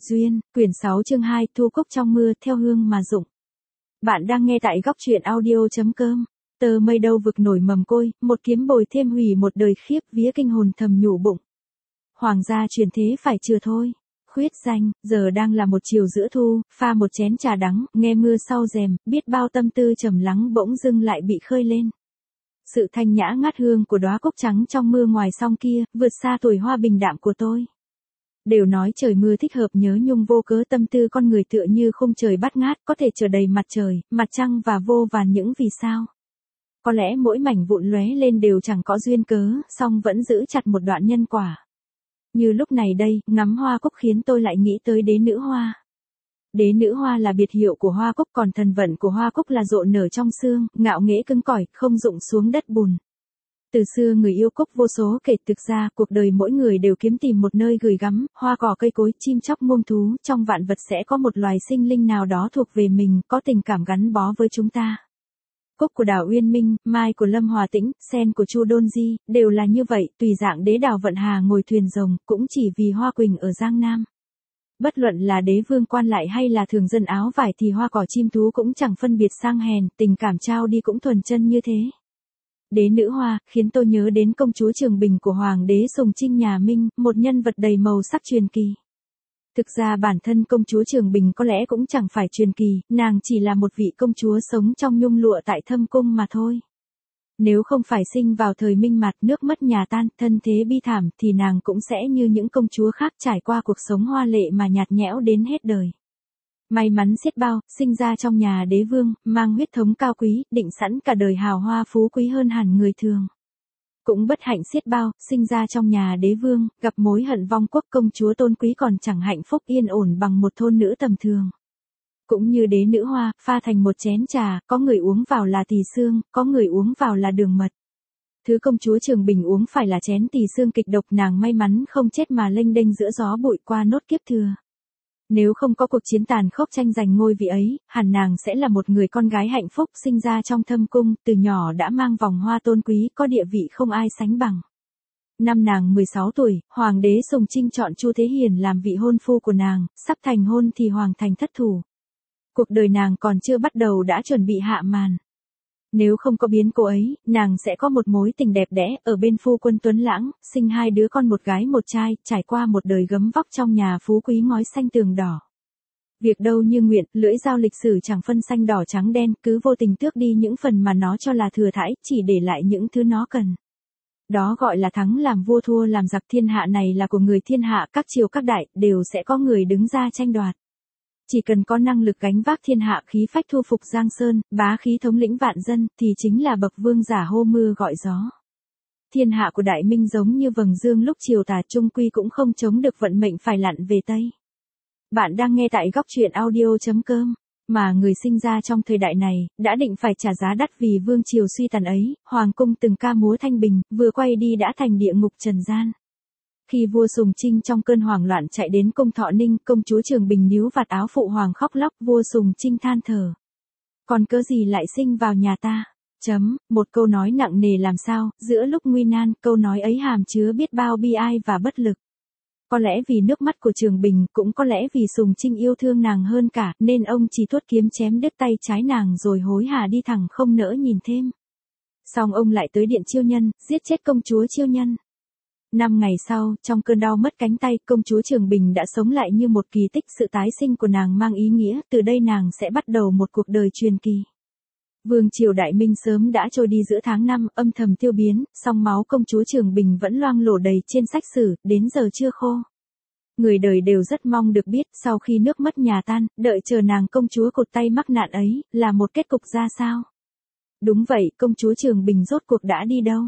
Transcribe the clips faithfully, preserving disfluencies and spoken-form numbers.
Duyên, quyển sáu chương hai, Thu Cúc trong mưa, theo hương mà rụng. Bạn đang nghe tại góc truyện audio.com. Tờ mây đâu vực nổi mầm côi, một kiếm bồi thêm hủy một đời khiếp vía kinh hồn thầm nhủ bụng. Hoàng gia truyền thế phải chừa thôi. Khuyết danh, giờ đang là một chiều giữa thu, pha một chén trà đắng, nghe mưa sau rèm, biết bao tâm tư trầm lắng bỗng dưng lại bị khơi lên. Sự thanh nhã ngát hương của đóa cúc trắng trong mưa ngoài song kia, vượt xa tuổi hoa bình đạm của tôi. Đều nói trời mưa thích hợp nhớ nhung vô cớ, tâm tư con người tựa như khung trời bát ngát, có thể chờ đầy mặt trời, mặt trăng và vô vàn những vì sao. Có lẽ mỗi mảnh vụn lóe lên đều chẳng có duyên cớ, song vẫn giữ chặt một đoạn nhân quả. Như lúc này đây, ngắm hoa cúc khiến tôi lại nghĩ tới đế nữ hoa. Đế nữ hoa là biệt hiệu của hoa cúc, còn thần vận của hoa cúc là rộ nở trong sương, ngạo nghễ cứng cỏi, không rụng xuống đất bùn. Từ xưa người yêu cúc vô số kể, thực ra cuộc đời mỗi người đều kiếm tìm một nơi gửi gắm, hoa cỏ cây cối, chim chóc muông thú, trong vạn vật sẽ có một loài sinh linh nào đó thuộc về mình, có tình cảm gắn bó với chúng ta. Cúc của Đào Uyên Minh, mai của Lâm Hòa Tĩnh, sen của Chu Đôn Di, đều là như vậy, tùy dạng đế Đào Vận Hà ngồi thuyền rồng, cũng chỉ vì hoa quỳnh ở Giang Nam. Bất luận là đế vương quan lại hay là thường dân áo vải thì hoa cỏ chim thú cũng chẳng phân biệt sang hèn, tình cảm trao đi cũng thuần chân như thế. Đế nữ hoa, khiến tôi nhớ đến công chúa Trường Bình của Hoàng đế Sùng Trinh nhà Minh, một nhân vật đầy màu sắc truyền kỳ. Thực ra bản thân công chúa Trường Bình có lẽ cũng chẳng phải truyền kỳ, nàng chỉ là một vị công chúa sống trong nhung lụa tại Thâm Cung mà thôi. Nếu không phải sinh vào thời Minh Mạt, nước mất nhà tan, thân thế bi thảm, thì nàng cũng sẽ như những công chúa khác trải qua cuộc sống hoa lệ mà nhạt nhẽo đến hết đời. May mắn xiết bao, sinh ra trong nhà đế vương, mang huyết thống cao quý, định sẵn cả đời hào hoa phú quý hơn hẳn người thường. Cũng bất hạnh xiết bao, sinh ra trong nhà đế vương, gặp mối hận vong quốc, công chúa tôn quý còn chẳng hạnh phúc yên ổn bằng một thôn nữ tầm thường. Cũng như đế nữ hoa, pha thành một chén trà, có người uống vào là tỳ xương, có người uống vào là đường mật. Thứ công chúa Trường Bình uống phải là chén tỳ xương kịch độc, nàng may mắn không chết mà lênh đênh giữa gió bụi qua nốt kiếp thừa. Nếu không có cuộc chiến tàn khốc tranh giành ngôi vị ấy, hẳn nàng sẽ là một người con gái hạnh phúc, sinh ra trong Thâm Cung, từ nhỏ đã mang vòng hoa tôn quý, có địa vị không ai sánh bằng. Năm nàng mười sáu tuổi, Hoàng đế Sùng Trinh chọn Chu Thế Hiền làm vị hôn phu của nàng, sắp thành hôn thì Hoàng thành thất thủ. Cuộc đời nàng còn chưa bắt đầu đã chuẩn bị hạ màn. Nếu không có biến cố ấy, nàng sẽ có một mối tình đẹp đẽ, ở bên phu quân tuấn lãng, sinh hai đứa con một gái một trai, trải qua một đời gấm vóc trong nhà phú quý ngói xanh tường đỏ. Việc đâu như nguyện, lưỡi dao lịch sử chẳng phân xanh đỏ trắng đen, cứ vô tình tước đi những phần mà nó cho là thừa thãi, chỉ để lại những thứ nó cần. Đó gọi là thắng làm vua thua làm giặc, thiên hạ này là của người thiên hạ, các triều các đại, đều sẽ có người đứng ra tranh đoạt. Chỉ cần có năng lực gánh vác thiên hạ, khí phách thu phục Giang Sơn, bá khí thống lĩnh vạn dân, thì chính là bậc vương giả hô mưa gọi gió. Thiên hạ của Đại Minh giống như vầng dương lúc chiều tà, chung quy cũng không chống được vận mệnh phải lặn về Tây. Bạn đang nghe tại góc truyện audio.com. Mà người sinh ra trong thời đại này, đã định phải trả giá đắt vì vương triều suy tàn ấy, Hoàng cung từng ca múa thanh bình, vừa quay đi đã thành địa ngục trần gian. Khi vua Sùng Trinh trong cơn hoảng loạn chạy đến cung Thọ Ninh, công chúa Trường Bình níu vạt áo phụ hoàng khóc lóc, vua Sùng Trinh than thở. Còn cớ gì lại sinh vào nhà ta? Chấm, một câu nói nặng nề làm sao, giữa lúc nguy nan, câu nói ấy hàm chứa biết bao bi ai và bất lực. Có lẽ vì nước mắt của Trường Bình, cũng có lẽ vì Sùng Trinh yêu thương nàng hơn cả, nên ông chỉ tuốt kiếm chém đứt tay trái nàng rồi hối hả đi thẳng không nỡ nhìn thêm. Xong ông lại tới điện Chiêu Nhân, giết chết công chúa Chiêu Nhân. Năm ngày sau, trong cơn đau mất cánh tay, công chúa Trường Bình đã sống lại như một kỳ tích, sự tái sinh của nàng mang ý nghĩa, từ đây nàng sẽ bắt đầu một cuộc đời truyền kỳ. Vương triều Đại Minh sớm đã trôi đi giữa tháng năm, âm thầm tiêu biến, song máu công chúa Trường Bình vẫn loang lổ đầy trên sách sử, đến giờ chưa khô. Người đời đều rất mong được biết, sau khi nước mất nhà tan, đợi chờ nàng công chúa cụt tay mắc nạn ấy, là một kết cục ra sao? Đúng vậy, công chúa Trường Bình rốt cuộc đã đi đâu?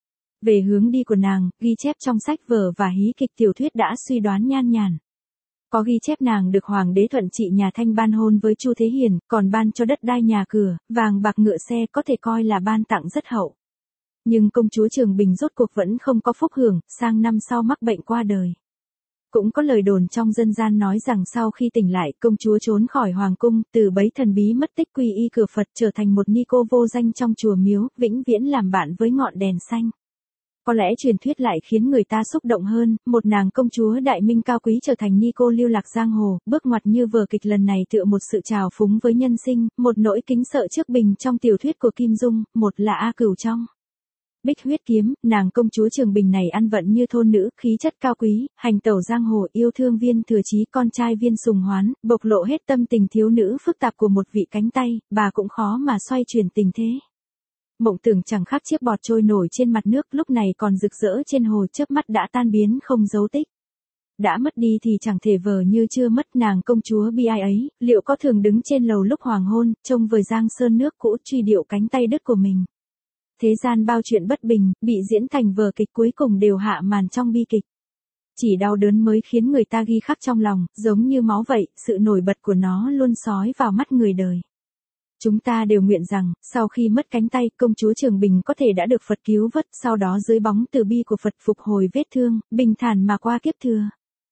Về hướng đi của nàng, ghi chép trong sách vở và hí kịch tiểu thuyết đã suy đoán nhan nhản. Có ghi chép nàng được Hoàng đế Thuận Trị nhà Thanh ban hôn với Chu Thế Hiền, còn ban cho đất đai nhà cửa, vàng bạc ngựa xe, có thể coi là ban tặng rất hậu. Nhưng công chúa Trường Bình rốt cuộc vẫn không có phúc hưởng, sang năm sau mắc bệnh qua đời. Cũng có lời đồn trong dân gian nói rằng sau khi tỉnh lại, công chúa trốn khỏi hoàng cung, từ bấy thần bí mất tích quy y cửa Phật, trở thành một ni cô vô danh trong chùa miếu, vĩnh viễn làm bạn với ngọn đèn xanh. Có lẽ truyền thuyết lại khiến người ta xúc động hơn, một nàng công chúa đại minh cao quý trở thành ni cô lưu lạc giang hồ, bước ngoặt như vở kịch lần này tựa một sự trào phúng với nhân sinh, một nỗi kính sợ trước bình trong tiểu thuyết của Kim Dung, một là A Cửu trong Bích Huyết Kiếm, nàng công chúa Trường Bình này ăn vận như thôn nữ, khí chất cao quý, hành tẩu giang hồ, yêu thương Viên Thừa Chí con trai Viên Sùng Hoán, bộc lộ hết tâm tình thiếu nữ phức tạp của một vị cánh tay, bà cũng khó mà xoay chuyển tình thế. Mộng tưởng chẳng khác chiếc bọt trôi nổi trên mặt nước, lúc này còn rực rỡ trên hồ, chớp mắt đã tan biến không dấu tích. Đã mất đi thì chẳng thể vờ như chưa mất, nàng công chúa bi ai ấy, liệu có thường đứng trên lầu lúc hoàng hôn, trông vời giang sơn nước cũ truy điệu cánh tay đứt của mình. Thế gian bao chuyện bất bình, bị diễn thành vở kịch cuối cùng đều hạ màn trong bi kịch. Chỉ đau đớn mới khiến người ta ghi khắc trong lòng, giống như máu vậy, sự nổi bật của nó luôn sói vào mắt người đời. Chúng ta đều nguyện rằng, sau khi mất cánh tay, công chúa Trường Bình có thể đã được Phật cứu vớt, sau đó dưới bóng từ bi của Phật phục hồi vết thương, bình thản mà qua kiếp thừa.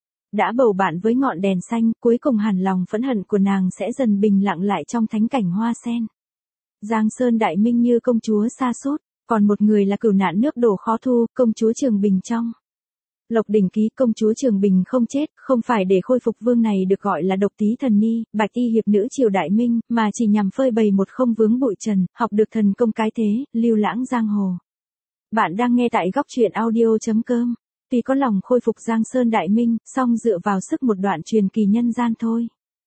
Đã bầu bạn với ngọn đèn xanh, cuối cùng hẳn lòng phẫn hận của nàng sẽ dần bình lặng lại trong thánh cảnh hoa sen. Giang Sơn đại minh như công chúa sa sút, còn một người là cửu nạn nước đổ khó thu, công chúa Trường Bình trong Lộc Đỉnh Ký. Công chúa Trường Bình không chết, không phải để khôi phục vương này được gọi là độc tí thần ni, bạch y hiệp nữ triều đại minh, mà chỉ nhằm phơi bày một không vướng bụi trần, học được thần công cái thế, lưu lãng giang hồ. Bạn đang nghe tại góc truyện audio chấm com. Tuy có lòng khôi phục Giang Sơn đại minh, song dựa vào sức một đoạn truyền kỳ nhân gian thôi.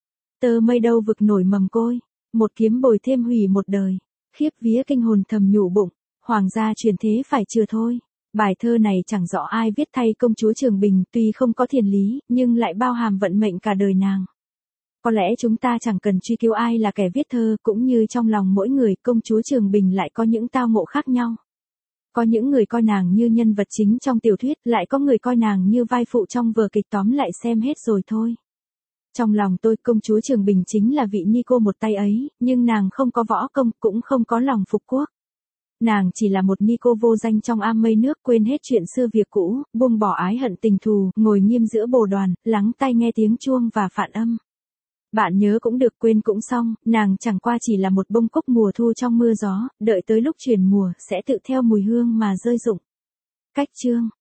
Tơ mây đâu vực nổi mầm côi, một kiếm bồi thêm hủy một đời. Khiếp vía kinh hồn thầm nhủ bụng, hoàng gia truyền thế phải chừa thôi. Bài thơ này chẳng rõ ai viết thay công chúa Trường Bình, tuy không có thiền lý, nhưng lại bao hàm vận mệnh cả đời nàng. Có lẽ chúng ta chẳng cần truy cứu ai là kẻ viết thơ, cũng như trong lòng mỗi người, công chúa Trường Bình lại có những tao ngộ khác nhau. Có những người coi nàng như nhân vật chính trong tiểu thuyết, lại có người coi nàng như vai phụ trong vở kịch, tóm lại xem hết rồi thôi. Trong lòng tôi, công chúa Trường Bình chính là vị ni cô một tay ấy, nhưng nàng không có võ công, cũng không có lòng phục quốc. Nàng chỉ là một ni cô vô danh trong am mây nước, quên hết chuyện xưa việc cũ, buông bỏ ái hận tình thù, ngồi nghiêm giữa bồ đoàn, lắng tai nghe tiếng chuông và phạn âm. Bạn nhớ cũng được, quên cũng xong, nàng chẳng qua chỉ là một bông cúc mùa thu trong mưa gió, đợi tới lúc chuyển mùa sẽ tự theo mùi hương mà rơi rụng. Cách chương